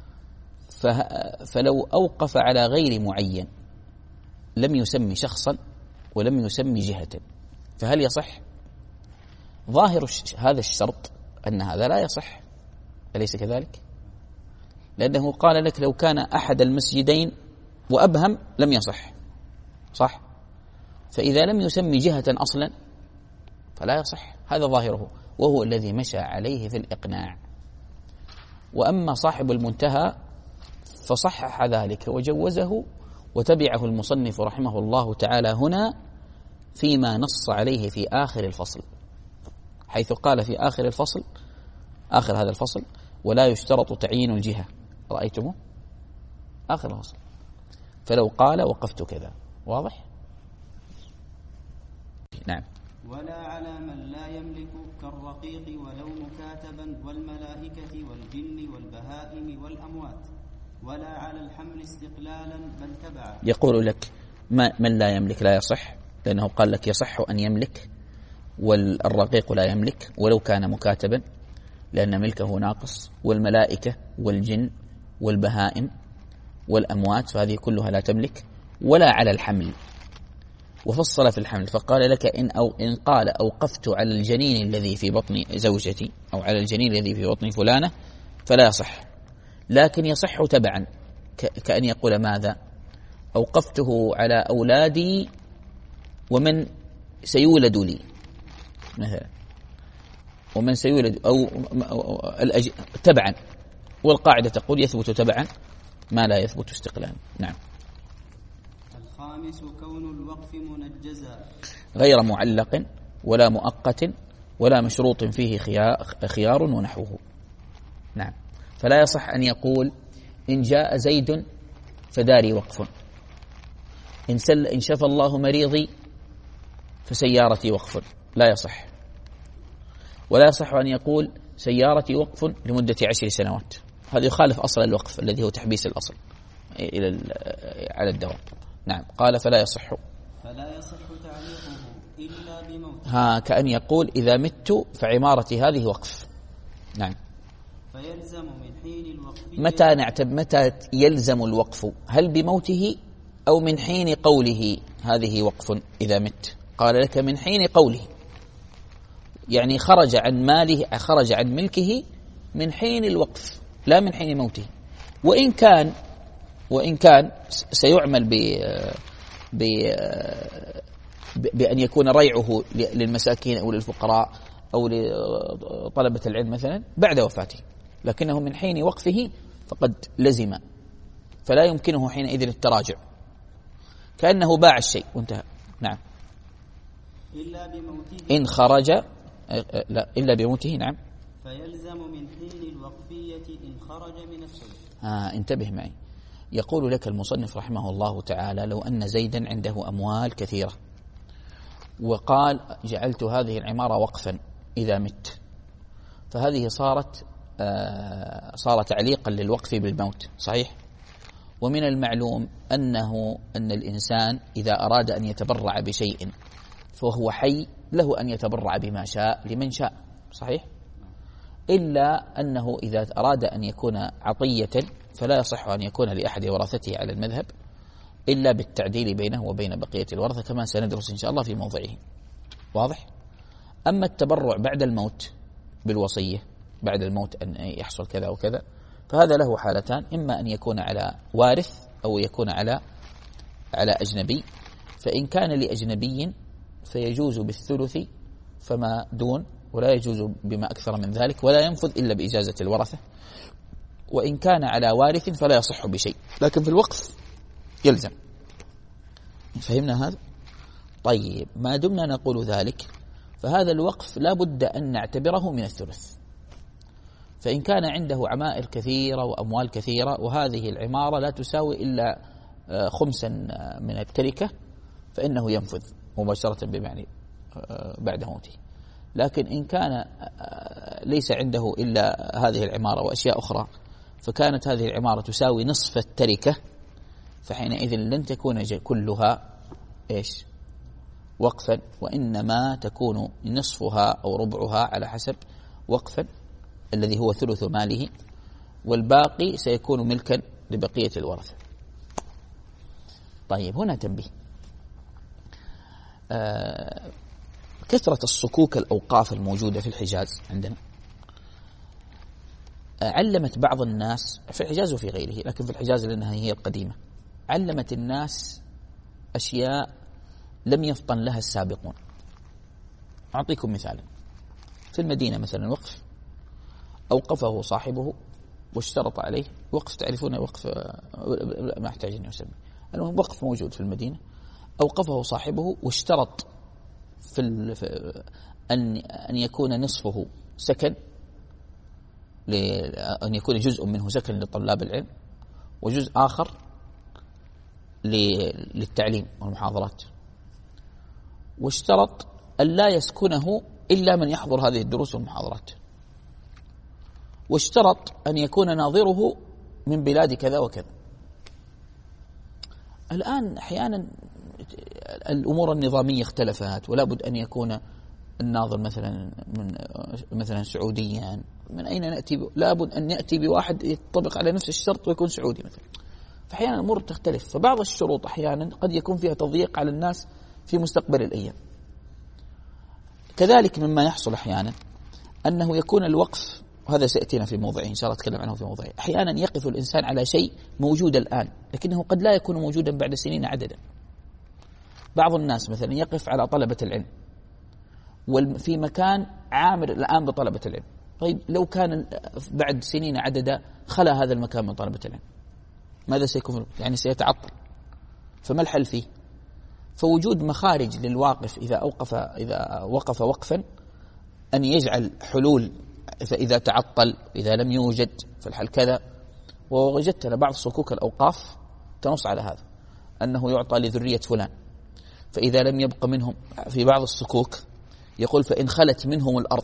فلو أوقف على غير معين لم يسمي شخصا ولم يسمي جهة، فهل يصح؟ ظاهر هذا الشرط أن هذا لا يصح، أليس كذلك؟ لأنه قال لك لو كان أحد المسجدين وأبهم لم يصح، صح؟ فإذا لم يسمي جهة أصلا فلا يصح، هذا ظاهره، وهو الذي مشى عليه في الإقناع. وأما صاحب المنتهى فصحح ذلك وجوزه، وتبعه المصنف رحمه الله تعالى هنا فيما نص عليه في آخر الفصل، حيث قال في آخر الفصل آخر هذا الفصل ولا يشترط تعيين الجهة. رأيتموه آخر الفصل، فلو قال وقفت كذا. واضح؟ نعم. ولا على من لا يملك كالرقيق ولو مكاتبا والملائكة والجن والبهائم والأموات، ولا على الحمل استقلالا بل تبعا. يقول لك ما من لا يملك لا يصح، لأنه قال لك يصح أن يملك، والرقيق لا يملك ولو كان مكاتبا لأن ملكه ناقص، والملائكة والجن والبهائم والأموات فهذه كلها لا تملك. ولا على الحمل، وفصل في الحمل فقال لك إن أو إن قال أوقفت على الجنين الذي في بطن زوجتي أو على الجنين الذي في بطن فلانة فلا يصح، لكن يصح تبعا، كأن يقول ماذا؟ أوقفته على أولادي ومن سيولد لي مثلا، ومن سيولد أو الأج... تبعا، والقاعدة تقول يثبت تبعا ما لا يثبت استقلالا. نعم. الخامس كون الوقف منجزا غير معلق ولا مؤقت ولا مشروط فيه خيار ونحوه. نعم. فلا يصح أن يقول إن جاء زيد فداري وقف، إن, سل إن شفى الله مريضي فسيارتي وقف، لا يصح. ولا يصح أن يقول سيارتي وقف لمدة عشر سنوات، هذا يخالف أصل الوقف الذي هو تحبيس الأصل إلى على الدوام. نعم. قال فلا يصح فلا يصح تعليقه إلا بموت، ها كأن يقول إذا مت فعمارتي هذه وقف. نعم. فيلزم من حين الوقف. متى نعتب متى يلزم الوقف؟ هل بموته أو من حين قوله هذه وقف إذا مت؟ قال لك من حين قوله، يعني خرج عن ماله خرج عن ملكه من حين الوقف لا من حين موته. وإن كان وإن كان سيعمل ب ب بأن يكون ريعه للمساكين أو للفقراء أو لطلبة العلم مثلا بعد وفاته، لكنه من حين وقفه فقد لزم، فلا يمكنه حينئذ التراجع، كأنه باع الشيء وانتهى. نعم. إلا بموته إن خرج لا إلا بموته. نعم. فيلزم من حين الوقفية إن خرج من السلف. آه انتبه معي. يقول لك المصنف رحمه الله تعالى لو أن زيدا عنده أموال كثيرة وقال جعلت هذه العمارة وقفا إذا مت، فهذه صارت آه صارت تعليقا للوقف بالموت، صحيح؟ ومن المعلوم أنه أن الإنسان إذا أراد أن يتبرع بشيء فهو حي له أن يتبرع بما شاء لمن شاء، صحيح؟ إلا أنه إذا أراد أن يكون عطية فلا يصح أن يكون لأحد ورثته على المذهب إلا بالتعديل بينه وبين بقية الورثة كما سندرس إن شاء الله في موضعه. واضح؟ أما التبرع بعد الموت بالوصية بعد الموت أن يحصل كذا وكذا، فهذا له حالتان، إما أن يكون على وارث أو يكون على على أجنبي. فإن كان لأجنبي فيجوز بالثلث فما دون، ولا يجوز بما أكثر من ذلك، ولا ينفذ إلا بإجازة الورثة. وإن كان على وارث فلا يصح بشيء، لكن في الوقف يلزم. فهمنا هذا؟ طيب، ما دمنا نقول ذلك فهذا الوقف لا بد أن نعتبره من الثلث. فإن كان عنده عمائر كثيرة وأموال كثيرة وهذه العمارة لا تساوي إلا خمسا من التركة فإنه ينفذ مباشرة بمعنى بعد موته. لكن إن كان ليس عنده إلا هذه العمارة وأشياء أخرى فكانت هذه العمارة تساوي نصف التركة، فحينئذ لن تكون كلها إيش وقفا، وإنما تكون نصفها أو ربعها على حسب وقفا الذي هو ثلث ماله، والباقي سيكون ملكا لبقية الورثة. طيب، هنا تنبيه. آه كثرة الصكوك الأوقاف الموجودة في الحجاز عندنا آه علمت بعض الناس في الحجاز وفي غيره، لكن في الحجاز لأنها هي القديمة، علمت الناس أشياء لم يفطن لها السابقون. أعطيكم مثال. في المدينة مثلا وقف أوقفه صاحبه واشترط عليه وقف، تعرفون وقف، ما أحتاج أن يسمي، المهم وقف موجود في المدينة، أوقفه صاحبه واشترط في أن أن يكون نصفه سكن، أن يكون جزء منه سكن لطلاب العلم وجزء آخر للتعليم والمحاضرات، واشترط أن لا يسكنه إلا من يحضر هذه الدروس والمحاضرات، واشترط أن يكون ناظره من بلاد كذا وكذا. الآن أحيانا الأمور النظامية اختلفت، ولا بد أن يكون الناظر مثلا من مثلا سعوديا. من أين نأتي؟ لا بد أن نأتي بواحد يطبق على نفس الشرط ويكون سعودي مثلا. فأحيانا الأمور تختلف، فبعض الشروط أحيانا قد يكون فيها تضييق على الناس في مستقبل الأيام. كذلك مما يحصل أحيانا أنه يكون الوقف، وهذا سيأتينا في موضعه إن شاء الله أتكلم عنه في موضعه، أحيانا يقف الإنسان على شيء موجود الآن لكنه قد لا يكون موجودا بعد سنين عددا. بعض الناس مثلا يقف على طلبة العلم في مكان عامر الآن بطلبة العلم، طيب لو كان بعد سنين عددا خلا هذا المكان من طلبة العلم ماذا سيكون؟ يعني سيتعطل. فما الحل فيه؟ فوجود مخارج للواقف إذا أوقف إذا وقف وقفا أن يجعل حلول، فإذا تعطل إذا لم يوجد فالحل كذا. ووجدت بعض صكوك الأوقاف تنص على هذا، أنه يعطى لذرية فلان، فإذا لم يبق منهم في بعض الصكوك يقول فإن خلت منهم الأرض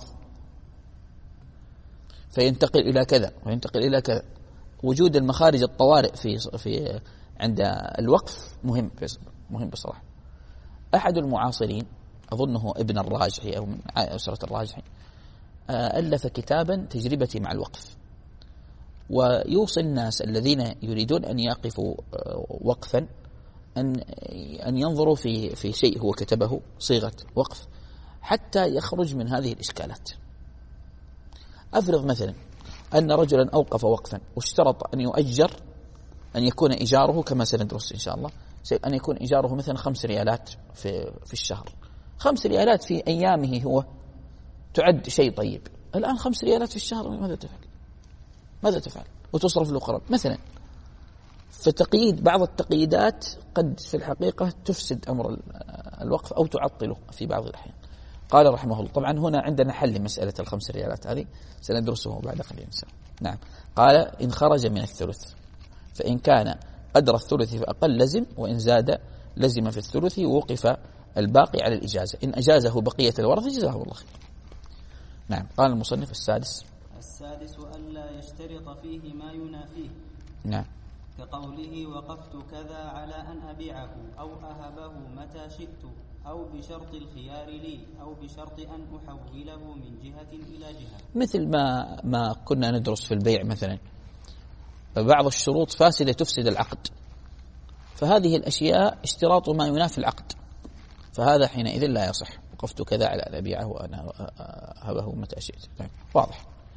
فينتقل إلى كذا وينتقل إلى كذا. وجود المخارج الطوارئ في في عند الوقف مهم مهم بصراحة. أحد المعاصرين أظنه ابن الراجحي أو من أسرة الراجحي ألف كتابا تجربتي مع الوقف، ويوصي الناس الذين يريدون أن يقفوا وقفا أن أن ينظروا في في شيء هو كتبه صيغة وقف حتى يخرج من هذه الإشكالات. أفرض مثلا أن رجلا أوقف وقفا واشترط أن يؤجر، أن يكون إيجاره كما سندرس إن شاء الله، أن يكون إيجاره مثلا خمس ريالات في في الشهر. خمس ريالات في أيامه هو تعد شيء طيب. الآن خمس ريالات في الشهر ماذا تفعل؟ ماذا تفعل؟ وتصرف الأقرب مثلا. فتقييد بعض التقييدات قد في الحقيقة تفسد أمر الوقف أو تعطله في بعض الأحيان. قال رحمه الله، طبعا هنا عندنا حل لمسألة الخمس ريالات هذه سندرسه بعد قليل. نعم. قال إن خرج من الثلث، فإن كان قدر الثلث فأقل لزم، وإن زاد لزم في الثلث ووقف الباقي على الإجازة. إن أجازه بقية الورثة جزاه الله خير. نعم. قال المصنف السادس السادس ألا يشترط فيه ما ينافيه. نعم. كقوله وقفت كذا على أن أبيعه أو أهبه متى شئت، أو بشرط الخيار لي، أو بشرط أن أحوله من جهة إلى جهة. مثل ما ما كنا ندرس في البيع مثلا، بعض الشروط فاسدة تفسد العقد، فهذه الأشياء اشتراط ما ينافي العقد، فهذا حينئذ لا يصح. وقفت كذا على أن أبيعه وأنا أهبه متى شئت. واضح.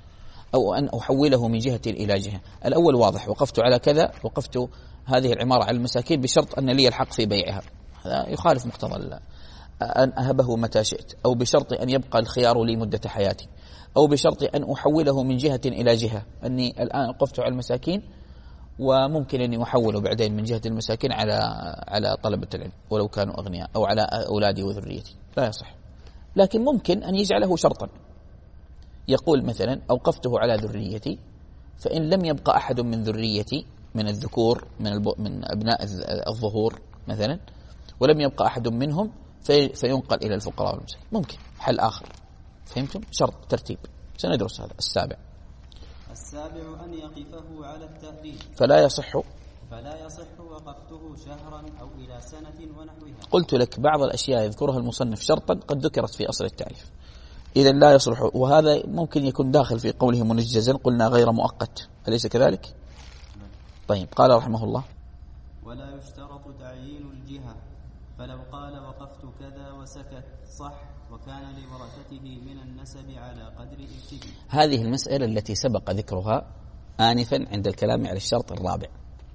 أو أن أحوله من جهة إلى جهة. الأول واضح، وقفت على كذا، وقفت هذه العمارة على المساكين بشرط أن لي الحق في بيعها، هذا يخالف مقتضى الله. أن أهبه متى شئت، أو بشرط أن يبقى الخيار لي مدة حياتي، أو بشرط أن أحوله من جهة إلى جهة، أني الآن وقفت على المساكين وممكن أني أحوله بعدين من جهة المساكين على على طلبة العلم ولو كانوا أغنياء، أو على أولادي وذريتي، لا يصح. لكن ممكن أن يجعله شرطا، يقول مثلا أوقفته على ذريتي، فإن لم يبقى أحد من ذريتي من الذكور من, من أبناء الظهور مثلا، ولم يبقى أحد منهم في فينقل إلى الفقراء والمساكين، ممكن حل آخر. فهمتم؟ شرط ترتيب، سندرس هذا. السابع السابع أن يقفه على التأديب، فلا يصح فلا يصح وقفته شهرا أو إلى سنة ونحوها. قلت لك بعض الأشياء يذكرها المصنف شرطا قد ذكرت في أصل التعريف، إذا لا يصلح، وهذا ممكن يكون داخل في قوله منجزا، قلنا غير مؤقت، أليس كذلك؟ طيب، قال رحمه الله: ولا يشترط تعيين الجهة، فلو قال وقفت كذا وسكت صح، وكان لورثته من النسب على قدر اجتهاده. هذه المسألة التي سبق ذكرها آنفا عند الكلام على الشرط الرابع،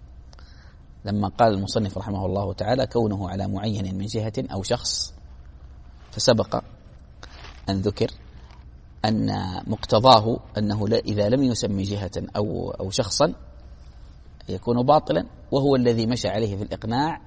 لما قال المصنف رحمه الله تعالى كونه على معين من جهة أو شخص، فسبق أن ذكر أن مقتضاه أنه إذا لم يسمي جهة أو أو شخصا يكون باطلا، وهو الذي مشى عليه في الإقناع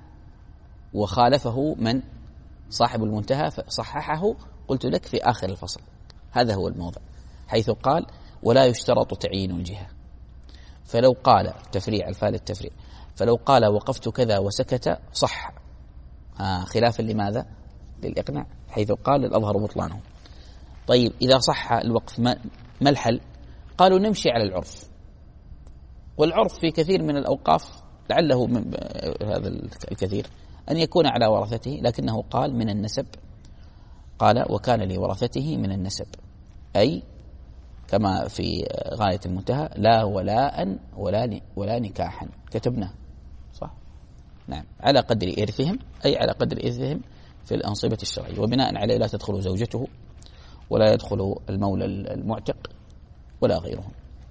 وخالفه من صاحب المنتهى فصححه. قلت لك في آخر الفصل هذا هو الموضع، حيث قال ولا يشترط تعيين الجهة. فلو قال تفريع الفال التفريع، فلو قال وقفت كذا وسكت صح، آه خلافا لماذا؟ للإقناع، حيث قال الأظهر بطلانه. طيب إذا صح الوقف ما الحل؟ قالوا نمشي على العرف، والعرف في كثير من الأوقاف لعله من هذا الكثير أن يكون على ورثته، لكنه قال من النسب، قال وكان لورثته من النسب، أي كما في غاية المنتهى لا ولاء ولا ولا نكاحا، كتبناه صح؟ نعم، على قدر إرثهم، أي على قدر إرثهم في الأنصبة الشرعية، وبناء عليه لا تدخل زوجته ولا يدخل المولى المعتق ولا غيرهم.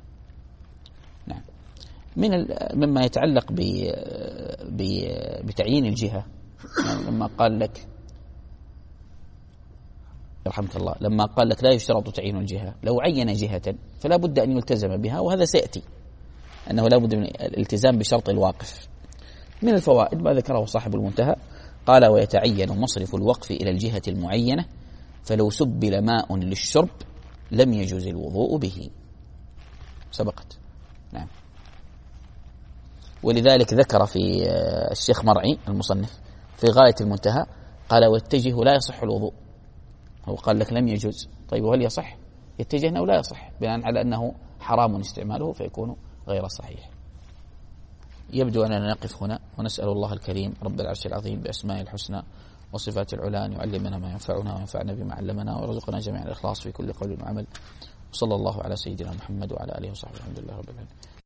نعم. من مما يتعلق بتعيين الجهة، يعني لما قال لك رحمك الله، لما قال لك لا يشترط تعيين الجهة، لو عين جهة فلا بد أن يلتزم بها، وهذا سيأتي أنه لا بد من الالتزام بشرط الواقف. من الفوائد ما ذكره صاحب المنتهى، قال ويتعين مصرف الوقف إلى الجهة المعينة، فلو سبل ماء للشرب لم يجوز الوضوء به، سبقت. نعم. ولذلك ذكر في الشيخ مرعي المصنف في غاية المنتهى قال واتجه لا يصح الوضوء، هو قال لك لم يجوز، طيب وهل يصح؟ يتجه أنه لا يصح بناء على أنه حرام استعماله فيكون غير صحيح. يبدو أننا نقف هنا، ونسأل الله الكريم رب العرش العظيم بأسمائه الحسنى وصفات العلى أن يعلمنا ما ينفعنا وينفعنا بما علمنا، ويرزقنا جميعا الإخلاص في كل قول وعمل. وصلى الله على سيدنا محمد وعلى آله وصحبه، الحمد لله رب العالمين.